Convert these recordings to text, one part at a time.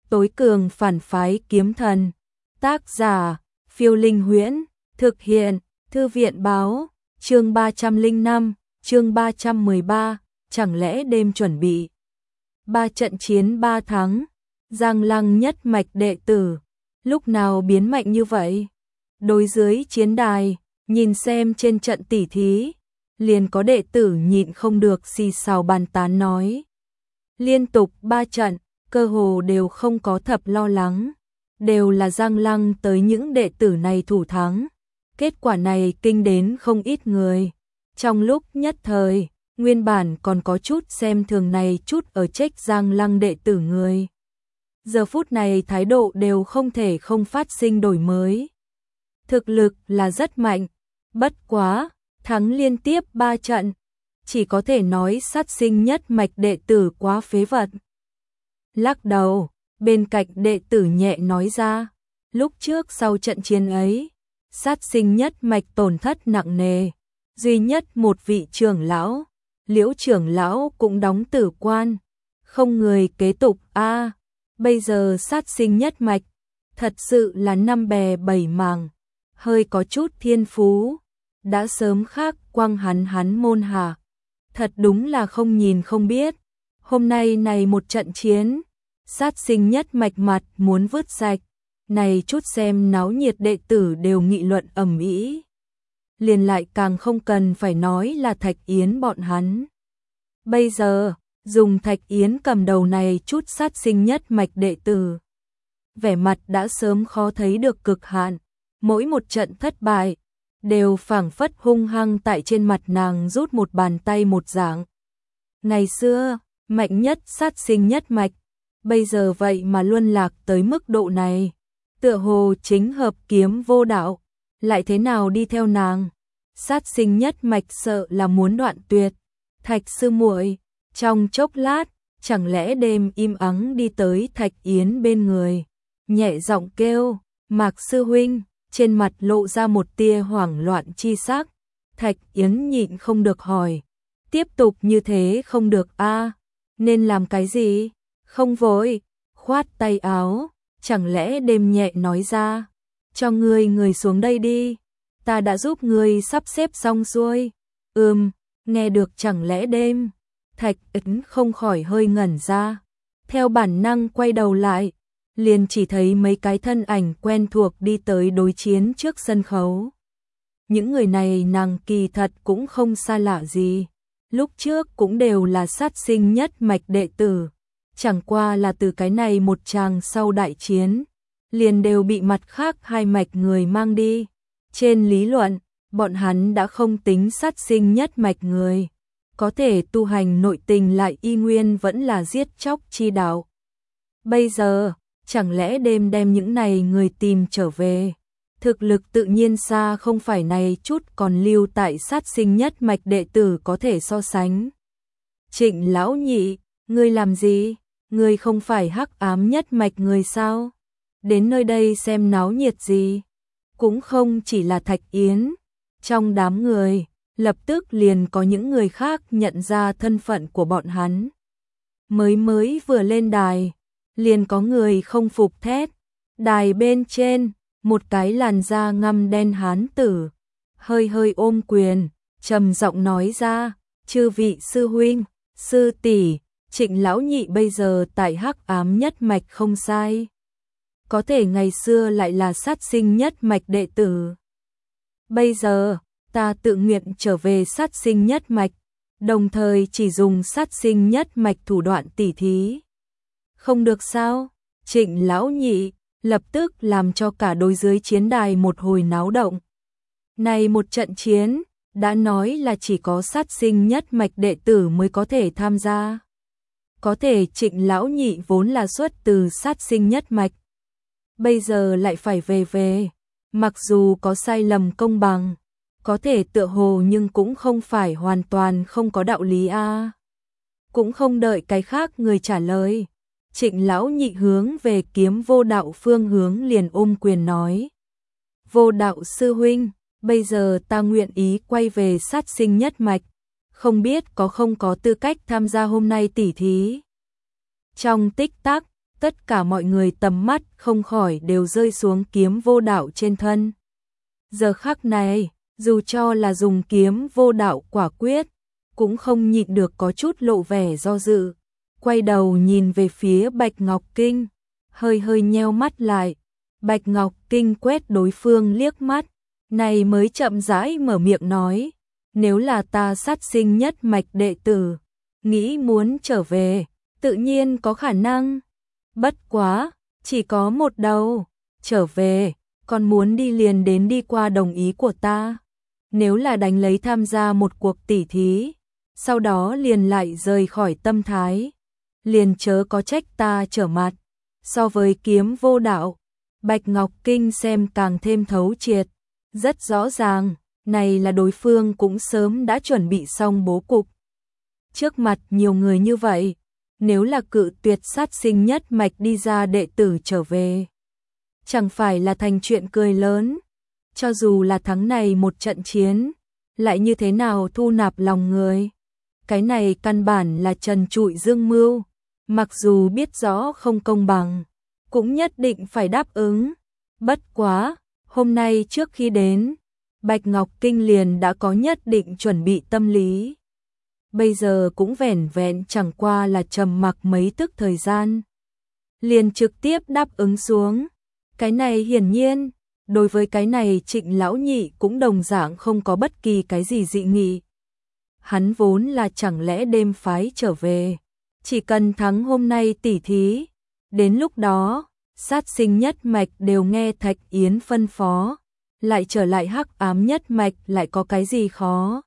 tối cường phản phái kiếm thần. Tác giả, Phiêu Linh Huyễn, thực hiện, Thư viện báo, chương 305, chương 313, chẳng lẽ đêm chuẩn bị. 3 trận chiến 3 thắng, Giang Lăng nhất mạch đệ tử, lúc nào biến mạnh như vậy? Đối dưới chiến đài, nhìn xem trên trận tỉ thí, liền có đệ tử nhịn không được xì xào bàn tán nói. Liên tục 3 trận, cơ hồ đều không có thập lo lắng, đều là Giang Lăng tới những đệ tử này thủ thắng. Kết quả này kinh đến không ít người. Trong lúc nhất thời, nguyên bản còn có chút xem thường này chút ở trách Giang Lăng đệ tử người. Giờ phút này thái độ đều không thể không phát sinh đổi mới. Thực lực là rất mạnh, bất quá, thắng liên tiếp 3 trận, chỉ có thể nói sát sinh nhất mạch đệ tử quá phế vật. Lắc đầu, bên cạnh đệ tử nhẹ nói ra, lúc trước sau trận chiến ấy, sát sinh nhất mạch tổn thất nặng nề, duy nhất một vị trưởng lão, Liễu trưởng lão cũng đóng tử quan, không người kế tục a. Bây giờ sát sinh nhất mạch, thật sự là năm bè bảy mảng, hơi có chút thiên phú, đã sớm khác quang hắn môn hạ. Thật đúng là không nhìn không biết, hôm nay này một trận chiến, sát sinh nhất mạch mặt muốn vứt sạch, này chút xem náo nhiệt đệ tử đều nghị luận ầm ĩ. Liền lại càng không cần phải nói là Thạch Yến bọn hắn. Bây giờ, dùng Thạch Yến cầm đầu này chút sát sinh nhất mạch đệ tử. Vẻ mặt đã sớm khó thấy được cực hạn, mỗi một trận thất bại, đều phảng phất hung hăng tại trên mặt nàng rút một bàn tay một dạng. Ngày xưa, mạnh nhất sát sinh nhất mạch, bây giờ vậy mà luân lạc tới mức độ này. Tựa hồ chính hợp kiếm vô đạo, lại thế nào đi theo nàng. Sát sinh nhất mạch sợ là muốn đoạn tuyệt. Thạch sư muội, trong chốc lát, chẳng lẽ đêm im ắng đi tới Thạch Yến bên người, nhẹ giọng kêu, Mạc sư huynh, trên mặt lộ ra một tia hoảng loạn chi sắc. Thạch Yến nhịn không được hỏi, tiếp tục như thế không được a, nên làm cái gì? Không vội, khoát tay áo, chẳng lẽ đêm nhẹ nói ra, cho người xuống đây đi, ta đã giúp người sắp xếp xong xuôi. Nghe được chẳng lẽ đêm, Thạch Yến không khỏi hơi ngẩn ra, theo bản năng quay đầu lại, liền chỉ thấy mấy cái thân ảnh quen thuộc đi tới đối chiến trước sân khấu. Những người này nàng kỳ thật cũng không xa lạ gì, lúc trước cũng đều là sát sinh nhất mạch đệ tử, chẳng qua là từ cái này một tràng sau đại chiến, liền đều bị mặt khác hai mạch người mang đi. Trên lý luận, bọn hắn đã không tính sát sinh nhất mạch người, có thể tu hành nội tình lại y nguyên vẫn là giết chóc chi đạo. Bây giờ, chẳng lẽ đêm đem những này người tìm trở về, thực lực tự nhiên xa không phải này chút còn lưu tại sát sinh nhất mạch đệ tử có thể so sánh. Trịnh lão nhị, ngươi làm gì? Ngươi không phải hắc ám nhất mạch người sao? Đến nơi đây xem náo nhiệt gì? Cũng không chỉ là Thạch Yến, trong đám người, lập tức liền có những người khác nhận ra thân phận của bọn hắn. Mới vừa lên đài, liền có người không phục thét. Đài bên trên, một cái làn da ngăm đen hán tử, hơi ôm quyền, trầm giọng nói ra, chư vị sư huynh, sư tỷ, Trịnh lão nhị bây giờ tại hắc ám nhất mạch không sai. Có thể ngày xưa lại là sát sinh nhất mạch đệ tử. Bây giờ, ta tự nguyện trở về sát sinh nhất mạch, đồng thời chỉ dùng sát sinh nhất mạch thủ đoạn tỉ thí. Không được sao? Trịnh lão nhị lập tức làm cho cả đối dưới chiến đài một hồi náo động. Này một trận chiến, đã nói là chỉ có sát sinh nhất mạch đệ tử mới có thể tham gia. Có thể Trịnh lão nhị vốn là xuất từ sát sinh nhất mạch, bây giờ lại phải về. Mặc dù có sai lầm công bằng, có thể tựa hồ nhưng cũng không phải hoàn toàn không có đạo lý a. Cũng không đợi cái khác người trả lời, Trịnh lão nhị hướng về kiếm vô đạo phương hướng liền ôm quyền nói. Vô đạo sư huynh, bây giờ ta nguyện ý quay về sát sinh nhất mạch, không biết có không có tư cách tham gia hôm nay tỉ thí. Trong tích tắc, tất cả mọi người tầm mắt không khỏi đều rơi xuống kiếm vô đạo trên thân. Giờ khắc này, dù cho là dùng kiếm vô đạo quả quyết, cũng không nhịn được có chút lộ vẻ do dự. Quay đầu nhìn về phía Bạch Ngọc Kinh, hơi hơi nheo mắt lại. Bạch Ngọc Kinh quét đối phương liếc mắt, này mới chậm rãi mở miệng nói, nếu là ta sát sinh nhất mạch đệ tử, nghĩ muốn trở về, tự nhiên có khả năng. Bất quá, chỉ có một đầu, trở về, còn muốn đi liền đến đi qua đồng ý của ta. Nếu là đánh lấy tham gia một cuộc tỉ thí, sau đó liền lại rời khỏi tâm thái, liền chớ có trách ta trở mặt. So với kiếm vô đạo, Bạch Ngọc Kinh xem càng thêm thấu triệt, rất rõ ràng, này là đối phương cũng sớm đã chuẩn bị xong bố cục. Trước mặt nhiều người như vậy, nếu là cự tuyệt sát sinh nhất mạch đi ra đệ tử trở về, chẳng phải là thành chuyện cười lớn. Cho dù là thắng này một trận chiến, lại như thế nào thu nạp lòng người. Cái này căn bản là trần trụi dương mưu, mặc dù biết rõ không công bằng, cũng nhất định phải đáp ứng. Bất quá, hôm nay trước khi đến, Bạch Ngọc Kinh liền đã có nhất định chuẩn bị tâm lý. Bây giờ cũng vẻn vẹn chẳng qua là trầm mặc mấy tức thời gian, liền trực tiếp đáp ứng xuống. Cái này hiển nhiên, đối với cái này Trịnh lão nhị cũng đồng dạng không có bất kỳ cái gì dị nghị. Hắn vốn là chẳng lẽ đêm phái trở về, chỉ cần thắng hôm nay tỉ thí, đến lúc đó, sát sinh nhất mạch đều nghe Thạch Yến phân phó, lại trở lại hắc ám nhất mạch lại có cái gì khó.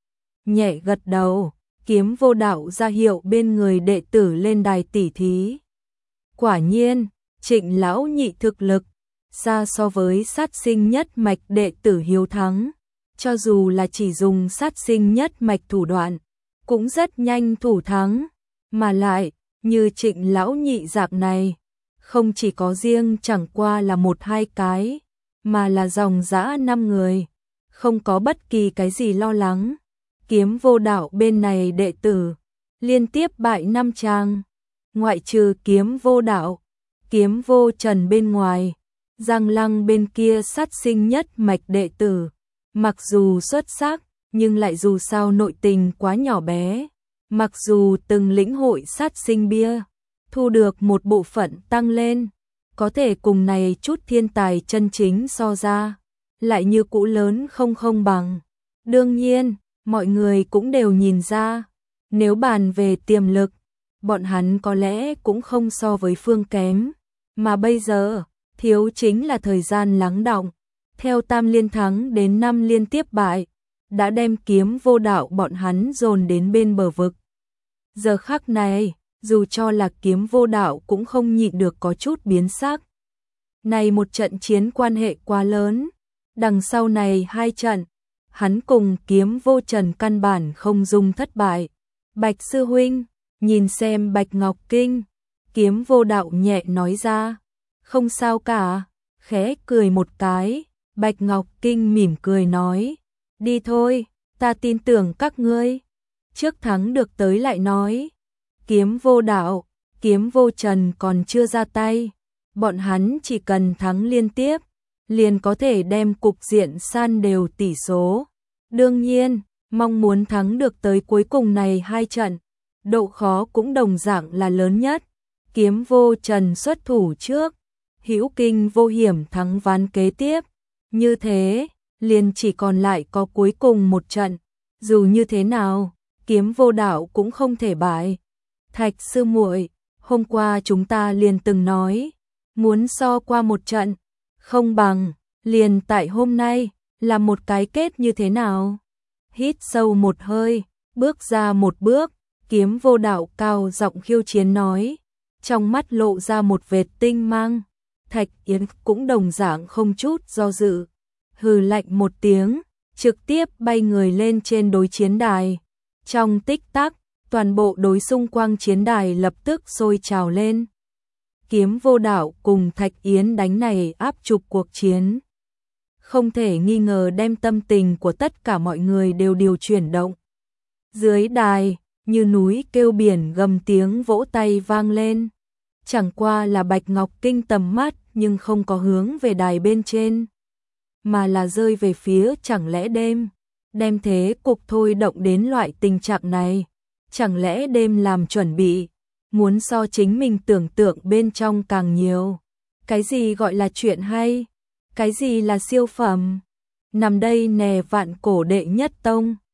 Nhẹ gật đầu, kiếm vô đạo ra hiệu bên người đệ tử lên đài tỉ thí. Quả nhiên, Trịnh lão nhị thực lực, xa so với sát sinh nhất mạch đệ tử hiếu thắng, cho dù là chỉ dùng sát sinh nhất mạch thủ đoạn, cũng rất nhanh thủ thắng, mà lại, như Trịnh lão nhị dạng này, không chỉ có riêng chẳng qua là một hai cái, mà là dòng dã 5 người, không có bất kỳ cái gì lo lắng. Kiếm vô đạo bên này đệ tử, liên tiếp bại 5 trang, ngoại trừ kiếm vô đạo, kiếm vô trần bên ngoài, Giang Lăng bên kia sát sinh nhất mạch đệ tử, mặc dù xuất sắc, nhưng lại dù sao nội tình quá nhỏ bé, mặc dù từng lĩnh hội sát sinh bia, thu được một bộ phận tăng lên, có thể cùng này chút thiên tài chân chính so ra, lại như cũ lớn không bằng. Đương nhiên, mọi người cũng đều nhìn ra, nếu bàn về tiềm lực, bọn hắn có lẽ cũng không so với Phương kém, mà bây giờ, thiếu chính là thời gian lắng đọng. Theo tam liên thắng đến 5 liên tiếp bại, đã đem kiếm vô đạo bọn hắn dồn đến bên bờ vực. Giờ khắc này, dù cho là kiếm vô đạo cũng không nhịn được có chút biến sắc. Này một trận chiến quan hệ quá lớn, đằng sau này 2 trận, hắn cùng kiếm vô trần căn bản không dung thất bại. Bạch sư huynh, nhìn xem Bạch Ngọc Kinh, kiếm vô đạo nhẹ nói ra, không sao cả, khẽ cười một cái, Bạch Ngọc Kinh mỉm cười nói, đi thôi, ta tin tưởng các ngươi, trước thắng được tới lại nói. Kiếm vô đạo, kiếm vô trần còn chưa ra tay, bọn hắn chỉ cần thắng liên tiếp, liền có thể đem cục diện san đều tỷ số. Đương nhiên, mong muốn thắng được tới cuối cùng này 2 trận, độ khó cũng đồng dạng là lớn nhất. Kiếm vô trần xuất thủ trước, hữu kinh vô hiểm thắng ván kế tiếp. Như thế, liền chỉ còn lại có cuối cùng một trận. Dù như thế nào, kiếm vô đạo cũng không thể bại. Thạch sư muội, hôm qua chúng ta liền từng nói, muốn so qua một trận, không bằng, liền tại hôm nay, là một cái kết như thế nào? Hít sâu một hơi, bước ra một bước, kiếm vô đạo cao giọng khiêu chiến nói, trong mắt lộ ra một vệt tinh mang. Thạch Yến cũng đồng dạng không chút do dự, hừ lạnh một tiếng, trực tiếp bay người lên trên đối chiến đài. Trong tích tắc, toàn bộ đối xung quanh chiến đài lập tức sôi trào lên. Kiếm vô đạo cùng Thạch Yến đánh này áp trục cuộc chiến, không thể nghi ngờ đem tâm tình của tất cả mọi người đều điều chuyển động. Dưới đài, như núi kêu biển gầm tiếng vỗ tay vang lên. Chẳng qua là Bạch Ngọc Kinh tầm mắt nhưng không có hướng về đài bên trên, mà là rơi về phía chẳng lẽ đem thế cục thôi động đến loại tình trạng này. Chẳng lẽ đêm làm chuẩn bị, muốn so chính mình tưởng tượng bên trong càng nhiều. Cái gì gọi là chuyện hay? Cái gì là siêu phẩm? Nằm đây nè Vạn Cổ đệ nhất tông.